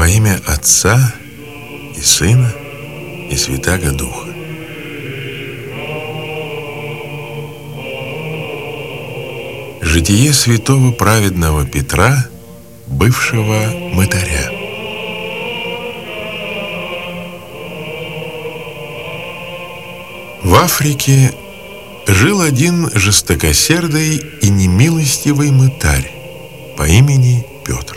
имя Отца и Сына и Святаго Духа. Житие святого праведного Петра, бывшего мытаря. В Африке жил один жестокосердый и немилостивый мытарь по имени Петр.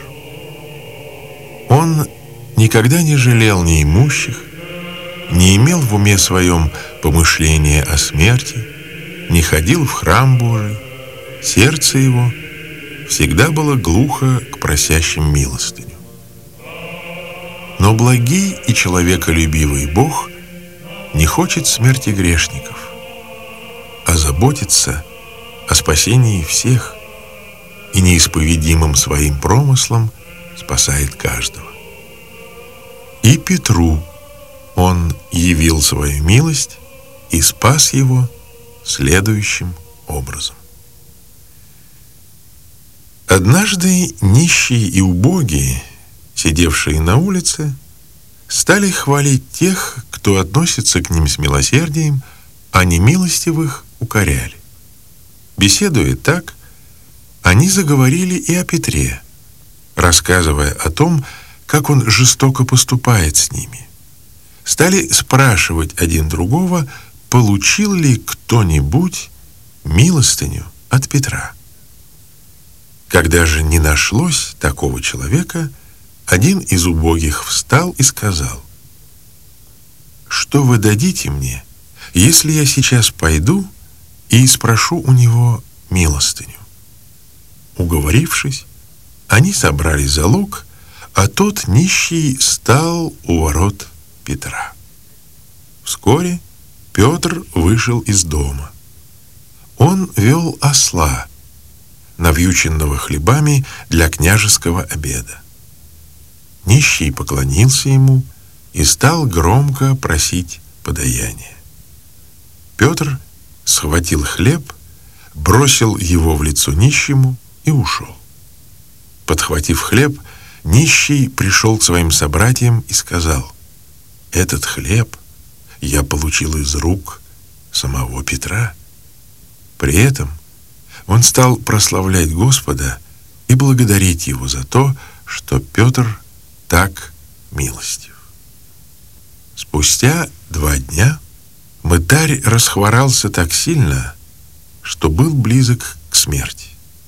Он никогда не жалел неимущих, не имел в уме своем помышления о смерти, не ходил в храм Божий, сердце его всегда было глухо к просящим милостыню. Но благий и человеколюбивый Бог не хочет смерти грешников, а заботится о спасении всех и неисповедимым своим промыслом спасает каждого. И Петру он явил свою милость и спас его следующим образом. Однажды нищие и убогие, сидевшие на улице, стали хвалить тех, кто относится к ним с милосердием, а немилостивых укоряли. Беседуя так, они заговорили и о Петре, рассказывая о том, как он жестоко поступает с ними. Стали спрашивать один другого, получил ли кто-нибудь милостыню от Петра. Когда же не нашлось такого человека, один из убогих встал и сказал: «Что вы дадите мне, если я сейчас пойду и спрошу у него милостыню?» Уговорившись, они собрали залог, а тот нищий стал у ворот Петра. Вскоре Петр вышел из дома. Он вел осла, навьюченного хлебами для княжеского обеда. Нищий поклонился ему и стал громко просить подаяния. Петр схватил хлеб, бросил его в лицо нищему и ушел. Подхватив хлеб, нищий пришел к своим собратьям и сказал: «Этот хлеб я получил из рук самого Петра». При этом он стал прославлять Господа и благодарить Его за то, что Петр так милостив. Спустя 2 дня мытарь расхворался так сильно, что был близок к смерти.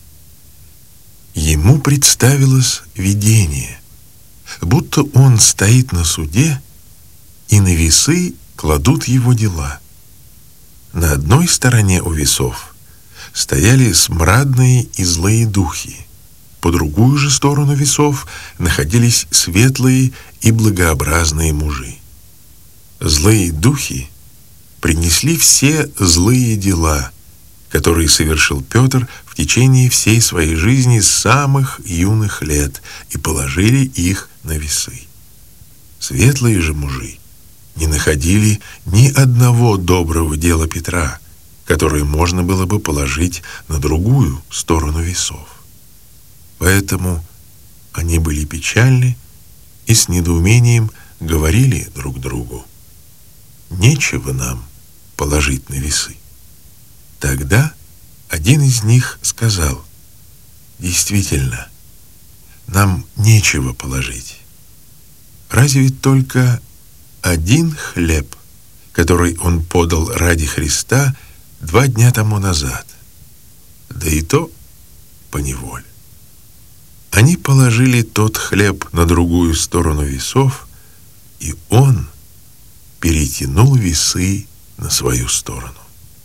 Ему представилось видение, будто он стоит на суде, и на весы кладут его дела. На одной стороне у весов стояли смрадные и злые духи, по другую же сторону весов находились светлые и благообразные мужи. Злые духи принесли все злые дела, которые совершил Петр в течение всей своей жизни с самых юных лет, и положили их на весы. Светлые же мужи не находили ни одного доброго дела Петра, которое можно было бы положить на другую сторону весов. Поэтому они были печальны и с недоумением говорили друг другу: «Нечего нам положить на весы». Тогда один из них сказал: «Действительно, нам нечего положить. Разве только один хлеб, который он подал ради Христа 2 дня тому назад, да и то поневоле». Они положили тот хлеб на другую сторону весов, и он перетянул весы на свою сторону.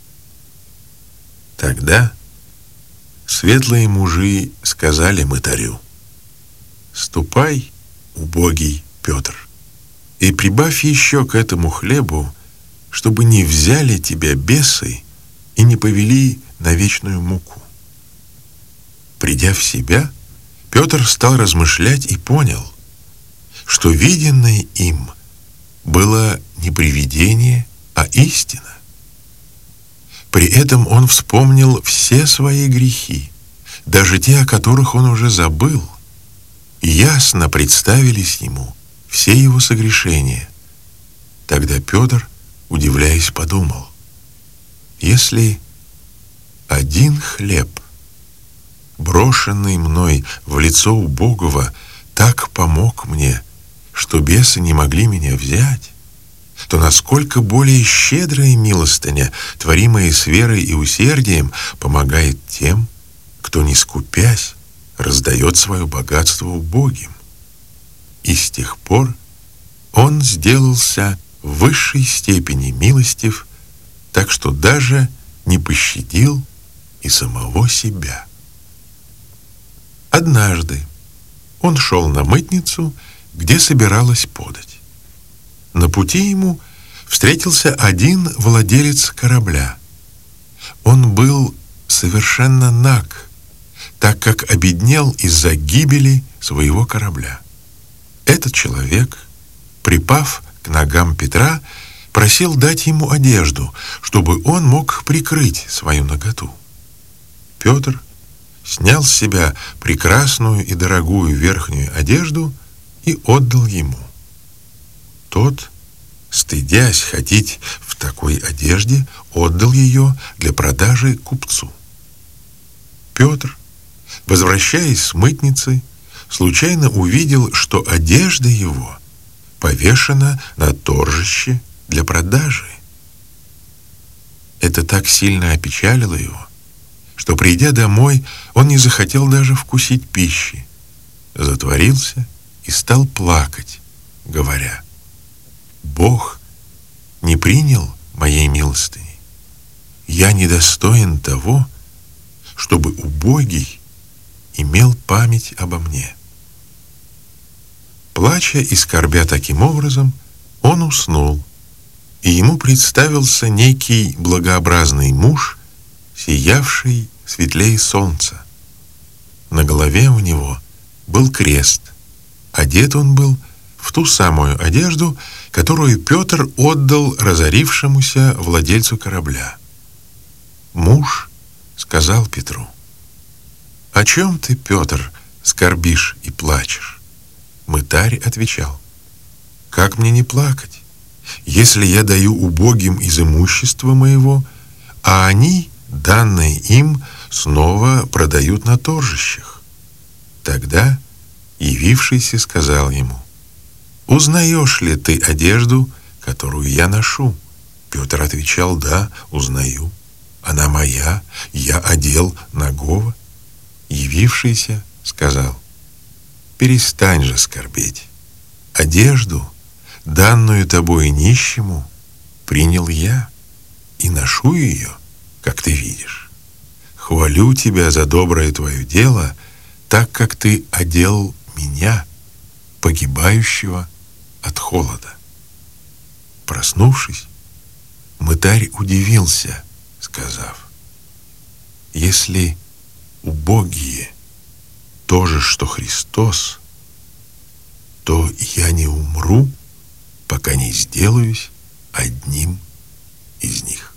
Тогда светлые мужи сказали мытарю: «Ступай, убогий Петр, и прибавь еще к этому хлебу, чтобы не взяли тебя бесы и не повели на вечную муку». Придя в себя, Петр стал размышлять и понял, что виденное им было не привидение, а истина. При этом он вспомнил все свои грехи, даже те, о которых он уже забыл, и ясно представились ему все его согрешения. Тогда Петр, удивляясь, подумал: если один хлеб, брошенный мной в лицо убогого, так помог мне, что бесы не могли меня взять, то насколько более щедрая милостыня, творимая с верой и усердием, помогает тем, кто, не скупясь, раздает свое богатство убогим. И с тех пор он сделался в высшей степени милостив, так что даже не пощадил и самого себя. Однажды он шел на мытницу, где собиралась подать. На пути ему встретился один владелец корабля. Он был совершенно наг, так как обеднел из-за гибели своего корабля. Этот человек, припав к ногам Петра, просил дать ему одежду, чтобы он мог прикрыть свою наготу. Петр снял с себя прекрасную и дорогую верхнюю одежду и отдал ему. Тот, стыдясь ходить в такой одежде, отдал ее для продажи купцу. Петр, возвращаясь с мытницы, случайно увидел, что одежда его повешена на торжище для продажи. Это так сильно опечалило его, что, придя домой, он не захотел даже вкусить пищи, затворился и стал плакать, говоря: «Бог не принял моей милостыни. Я недостоин того, чтобы убогий имел память обо мне». Плача и скорбя таким образом, он уснул, и ему представился некий благообразный муж, сиявший светлее солнца. На голове у него был крест. Одет он был в ту самую одежду, которую Петр отдал разорившемуся владельцу корабля. Муж сказал Петру: «О чем ты, Петр, скорбишь и плачешь?» Мытарь отвечал: «Как мне не плакать, если я даю убогим из имущества моего, а они, данное им, снова продают на торжищах?» Тогда явившийся сказал ему: «Узнаешь ли ты одежду, которую я ношу?» Петр отвечал: «Да, узнаю. Она моя, я одел нагого». Явившийся сказал: «Перестань же скорбеть. Одежду, данную тобой нищему, принял я и ношу ее, как ты видишь. Хвалю тебя за доброе твое дело, так как ты одел меня, погибающего от холода». Проснувшись, мытарь удивился, сказав: «Если убогие то же, что Христос, то я не умру, пока не сделаюсь одним из них».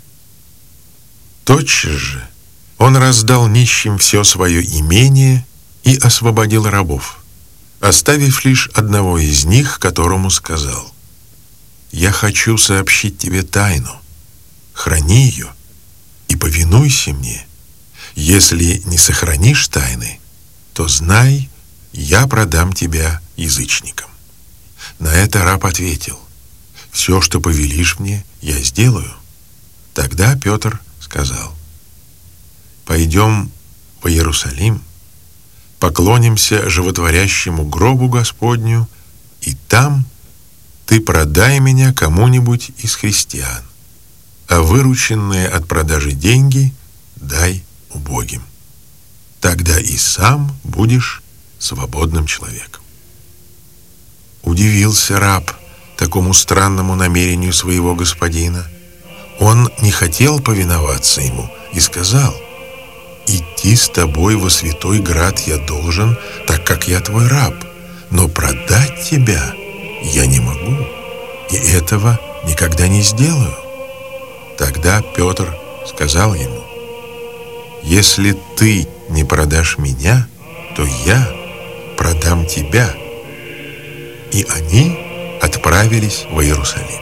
Тотчас же он раздал нищим все свое имение и освободил рабов, оставив лишь одного из них, которому сказал: «Я хочу сообщить тебе тайну, храни ее и повинуйся мне. Если не сохранишь тайны, то знай, я продам тебя язычникам». На это раб ответил: «Все, что повелишь мне, я сделаю». Тогда Петр сказал: «Пойдем в Иерусалим, поклонимся животворящему гробу Господню, и там ты продай меня кому-нибудь из христиан, а вырученные от продажи деньги дай убогим. Тогда и сам будешь свободным человеком». Удивился раб такому странному намерению своего господина. Он не хотел повиноваться ему и сказал: «Идти с тобой во святой град я должен, так как я твой раб, но продать тебя я не могу, и этого никогда не сделаю». Тогда Петр сказал ему: «Если ты не продашь меня, то я продам тебя». И они отправились в Иерусалим.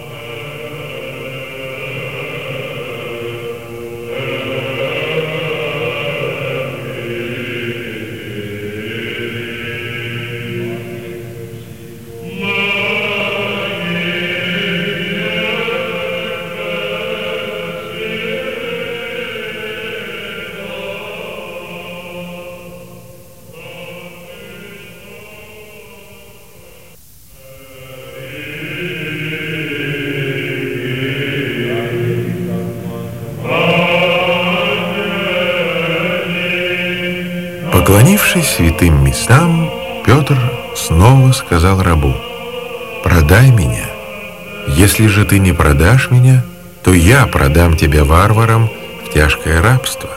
Поклонившись святым местам, Петр снова сказал рабу: «Продай меня. Если же ты не продашь меня, то я продам тебя варварам в тяжкое рабство».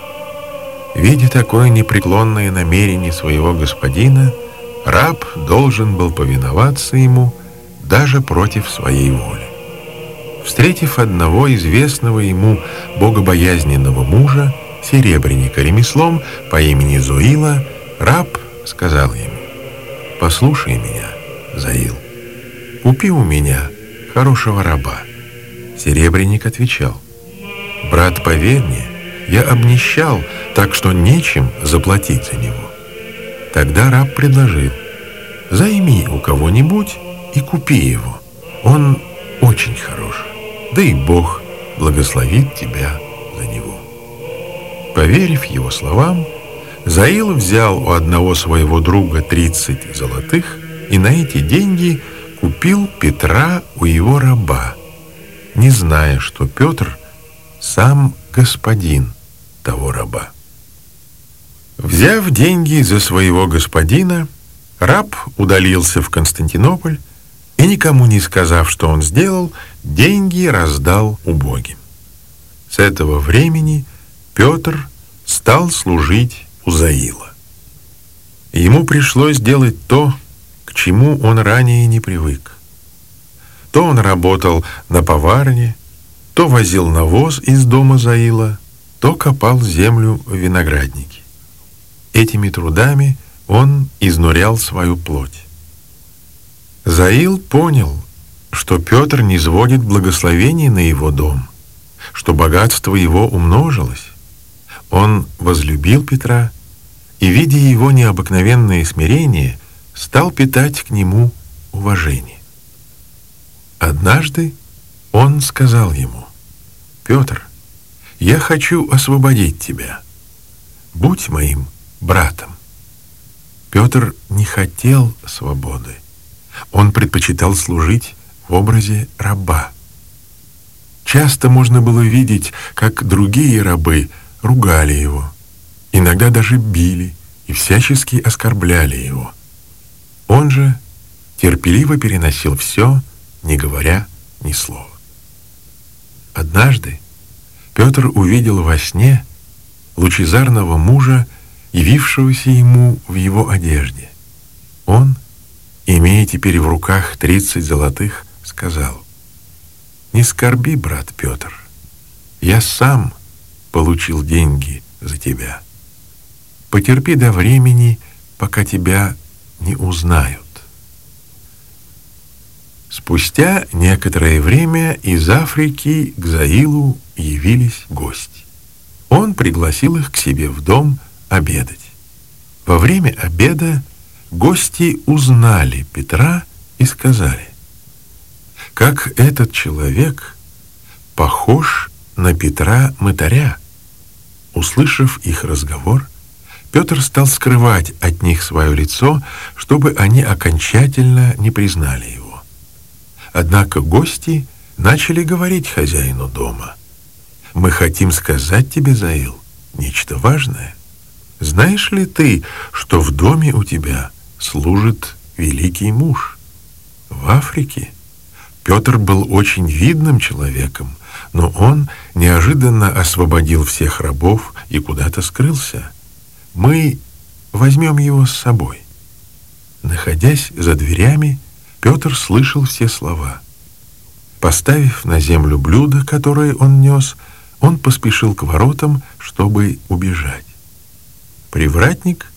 Видя такое непреклонное намерение своего господина, раб должен был повиноваться ему даже против своей воли. Встретив одного известного ему богобоязненного мужа, серебряника ремеслом по имени Зоила, раб сказал ему: «Послушай меня, Заил, купи у меня хорошего раба». Серебряник отвечал: «Брат, поверь мне, я обнищал, так что нечем заплатить за него». Тогда раб предложил: «Займи у кого-нибудь и купи его, он очень хорош, да и Бог благословит тебя за него». Поверив его словам, Заил взял у одного своего друга 30 золотых и на эти деньги купил Петра у его раба, не зная, что Петр сам господин того раба. Взяв деньги за своего господина, раб удалился в Константинополь и, никому не сказав, что он сделал, деньги раздал убогим. С этого времени Петр стал служить у Заила. Ему пришлось делать то, к чему он ранее не привык. То он работал на поварне, то возил навоз из дома Заила, то копал землю в винограднике. Этими трудами он изнурял свою плоть. Заил понял, что Петр низводит благословение на его дом, что богатство его умножилось. Он возлюбил Петра и, видя его необыкновенное смирение, стал питать к нему уважение. Однажды он сказал ему: «Петр, я хочу освободить тебя. Будь моим братом». Петр не хотел свободы. Он предпочитал служить в образе раба. Часто можно было видеть, как другие рабы ругали его, иногда даже били и всячески оскорбляли его. Он же терпеливо переносил все, не говоря ни слова. Однажды Петр увидел во сне лучезарного мужа, явившегося ему в его одежде. Он, имея теперь в руках 30 золотых, сказал: «Не скорби, брат Петр, я сам получил деньги за тебя. Потерпи до времени, пока тебя не узнают». Спустя некоторое время из Африки к Заилу явились гости. Он пригласил их к себе в дом обедать. Во время обеда гости узнали Петра и сказали: «Как этот человек похож на Петра Мытаря». Услышав их разговор, Петр стал скрывать от них свое лицо, чтобы они окончательно не признали его. Однако гости начали говорить хозяину дома: «Мы хотим сказать тебе, Заил, нечто важное. Знаешь ли ты, что в доме у тебя служит великий муж? В Африке Петр был очень видным человеком, но он неожиданно освободил всех рабов и куда-то скрылся. Мы возьмем его с собой». Находясь за дверями, Петр слышал все слова. Поставив на землю блюдо, которое он нес, он поспешил к воротам, чтобы убежать. Привратник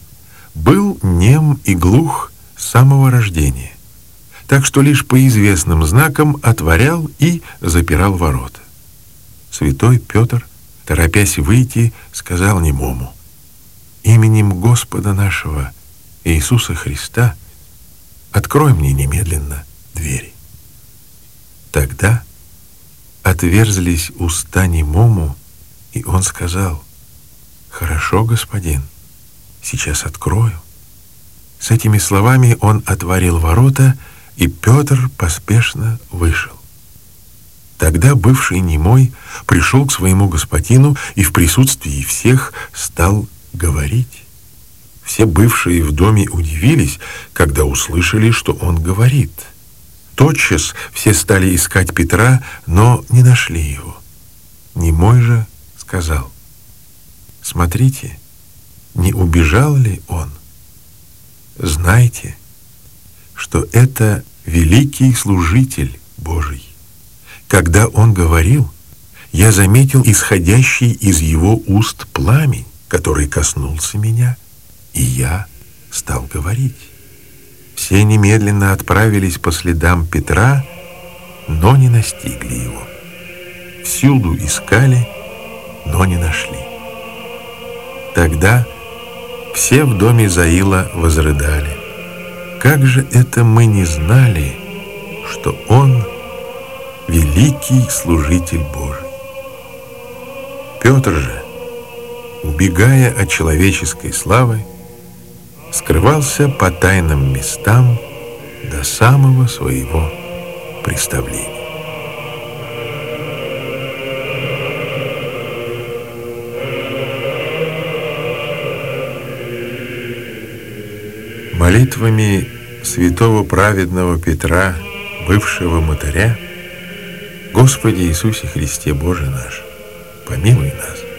был нем и глух с самого рождения, так что лишь по известным знакам отворял и запирал ворота. Святой Петр, торопясь выйти, сказал немому: «Именем Господа нашего Иисуса Христа открой мне немедленно двери». Тогда отверзлись уста немому, и он сказал: «Хорошо, господин, сейчас открою». С этими словами он отворил ворота, и Петр поспешно вышел. Тогда бывший немой пришел к своему господину и в присутствии всех стал говорить. Все бывшие в доме удивились, когда услышали, что он говорит. Тотчас все стали искать Петра, но не нашли его. Немой же сказал: «Смотрите, не убежал ли он? Знайте, что это великий служитель Божий. Когда он говорил, я заметил исходящий из его уст пламень, который коснулся меня, и я стал говорить». Все немедленно отправились по следам Петра, но не настигли его. Всюду искали, но не нашли. Тогда все в доме Заила возрыдали: «Как же это мы не знали, что он великий служитель Божий?» Петр же, убегая от человеческой славы, скрывался по тайным местам до самого своего представления. Молитвами святого праведного Петра, бывшего мытаря, Господи Иисусе Христе Боже наш, помилуй нас.